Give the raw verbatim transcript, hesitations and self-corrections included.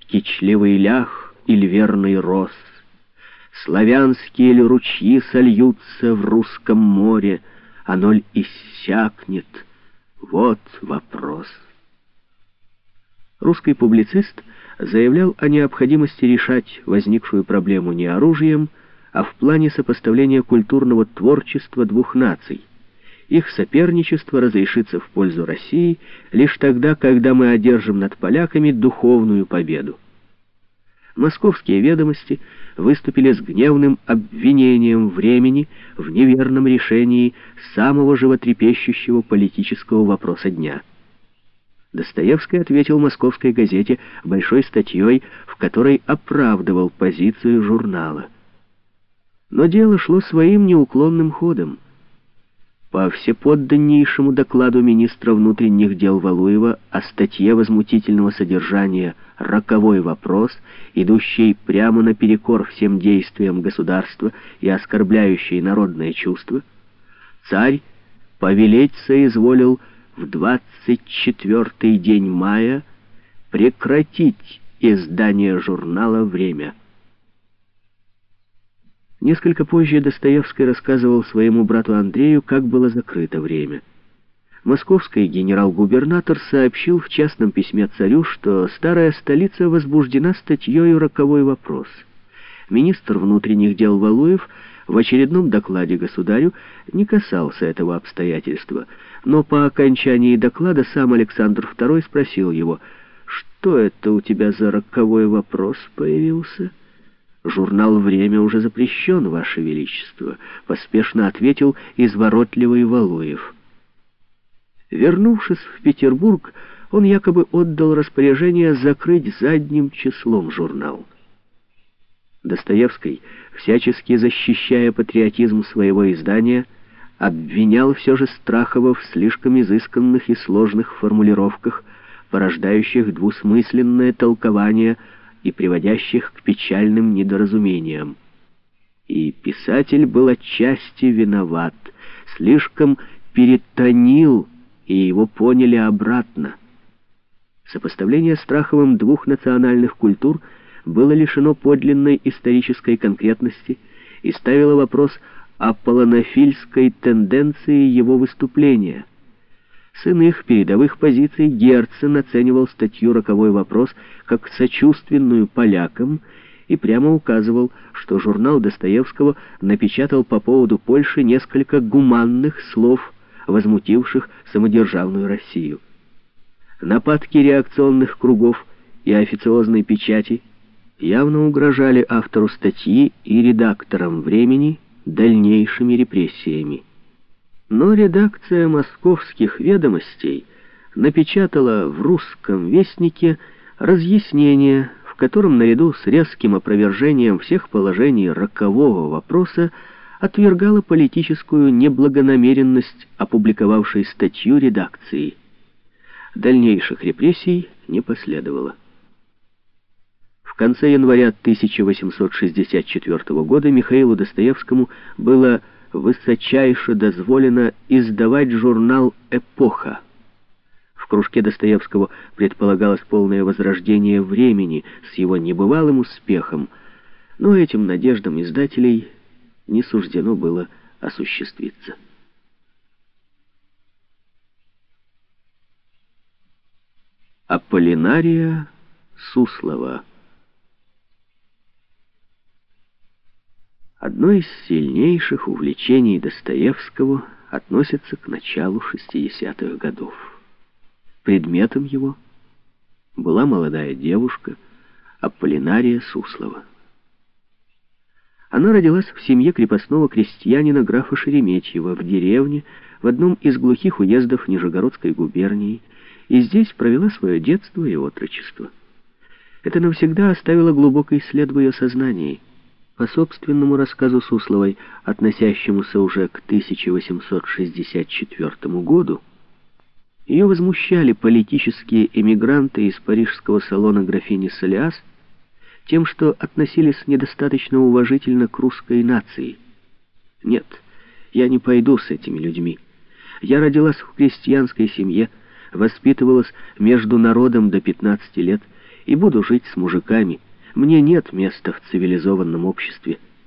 кичливый лях или верный рос, славянские ли ручьи сольются в русском море, оно ль иссякнет? Вот вопрос. Русский публицист заявлял о необходимости решать возникшую проблему не оружием, а в плане сопоставления культурного творчества двух наций. Их соперничество разрешится в пользу России лишь тогда, когда мы одержим над поляками духовную победу. Московские ведомости выступили с гневным обвинением времени в неверном решении самого животрепещущего политического вопроса дня. Достоевский ответил московской газете большой статьей, в которой оправдывал позицию журнала. Но дело шло своим неуклонным ходом. По всеподданнейшему докладу министра внутренних дел Валуева о статье возмутительного содержания «Роковой вопрос», идущий прямо наперекор всем действиям государства и оскорбляющий народное чувство, царь повелеть соизволил в двадцать четвёртый день мая прекратить издание журнала «Время». Несколько позже Достоевский рассказывал своему брату Андрею, как было закрыто «Время». Московский генерал-губернатор сообщил в частном письме царю, что старая столица возбуждена статьей «Роковой вопрос». Министр внутренних дел Валуев в очередном докладе государю не касался этого обстоятельства, но по окончании доклада сам Александр Второй спросил его: «Что это у тебя за роковой вопрос появился?» «Журнал «Время» уже запрещен, Ваше Величество», — поспешно ответил изворотливый Валуев. Вернувшись в Петербург, он якобы отдал распоряжение закрыть задним числом журнал. Достоевский, всячески защищая патриотизм своего издания, обвинял все же Страхова в слишком изысканных и сложных формулировках, порождающих двусмысленное толкование и приводящих к печальным недоразумениям. И писатель был отчасти виноват, слишком перетонил, и его поняли обратно. Сопоставление Страховым двух национальных культур было лишено подлинной исторической конкретности и ставило вопрос о полонофильской тенденции его выступления. С иных передовых позиций Герцен оценивал статью «Роковой вопрос» как сочувственную полякам и прямо указывал, что журнал Достоевского напечатал по поводу Польши несколько гуманных слов, возмутивших самодержавную Россию. Нападки реакционных кругов и официозной печати явно угрожали автору статьи и редакторам «Времени» дальнейшими репрессиями. Но редакция «Московских ведомостей» напечатала в «Русском вестнике» разъяснение, в котором наряду с резким опровержением всех положений рокового вопроса отвергала политическую неблагонамеренность опубликовавшей статью редакции. Дальнейших репрессий не последовало. В конце января тысяча восемьсот шестьдесят четвёртого года Михаилу Достоевскому было высочайше дозволено издавать журнал «Эпоха». В кружке Достоевского предполагалось полное возрождение «Времени» с его небывалым успехом, но этим надеждам издателей не суждено было осуществиться. Аполлинария Суслова. Одно из сильнейших увлечений Достоевского относится к началу шестидесятых годов. Предметом его была молодая девушка Аполлинария Суслова. Она родилась в семье крепостного крестьянина графа Шереметьева в деревне в одном из глухих уездов Нижегородской губернии, и здесь провела свое детство и отрочество. Это навсегда оставило глубокий след в ее сознании. По собственному рассказу Сусловой, относящемуся уже к тысяча восемьсот шестьдесят четвёртому году, ее возмущали политические эмигранты из парижского салона графини Солиас тем, что относились недостаточно уважительно к русской нации. «Нет, я не пойду с этими людьми. Я родилась в крестьянской семье, воспитывалась между народом до пятнадцати лет и буду жить с мужиками. Мне нет места в цивилизованном обществе.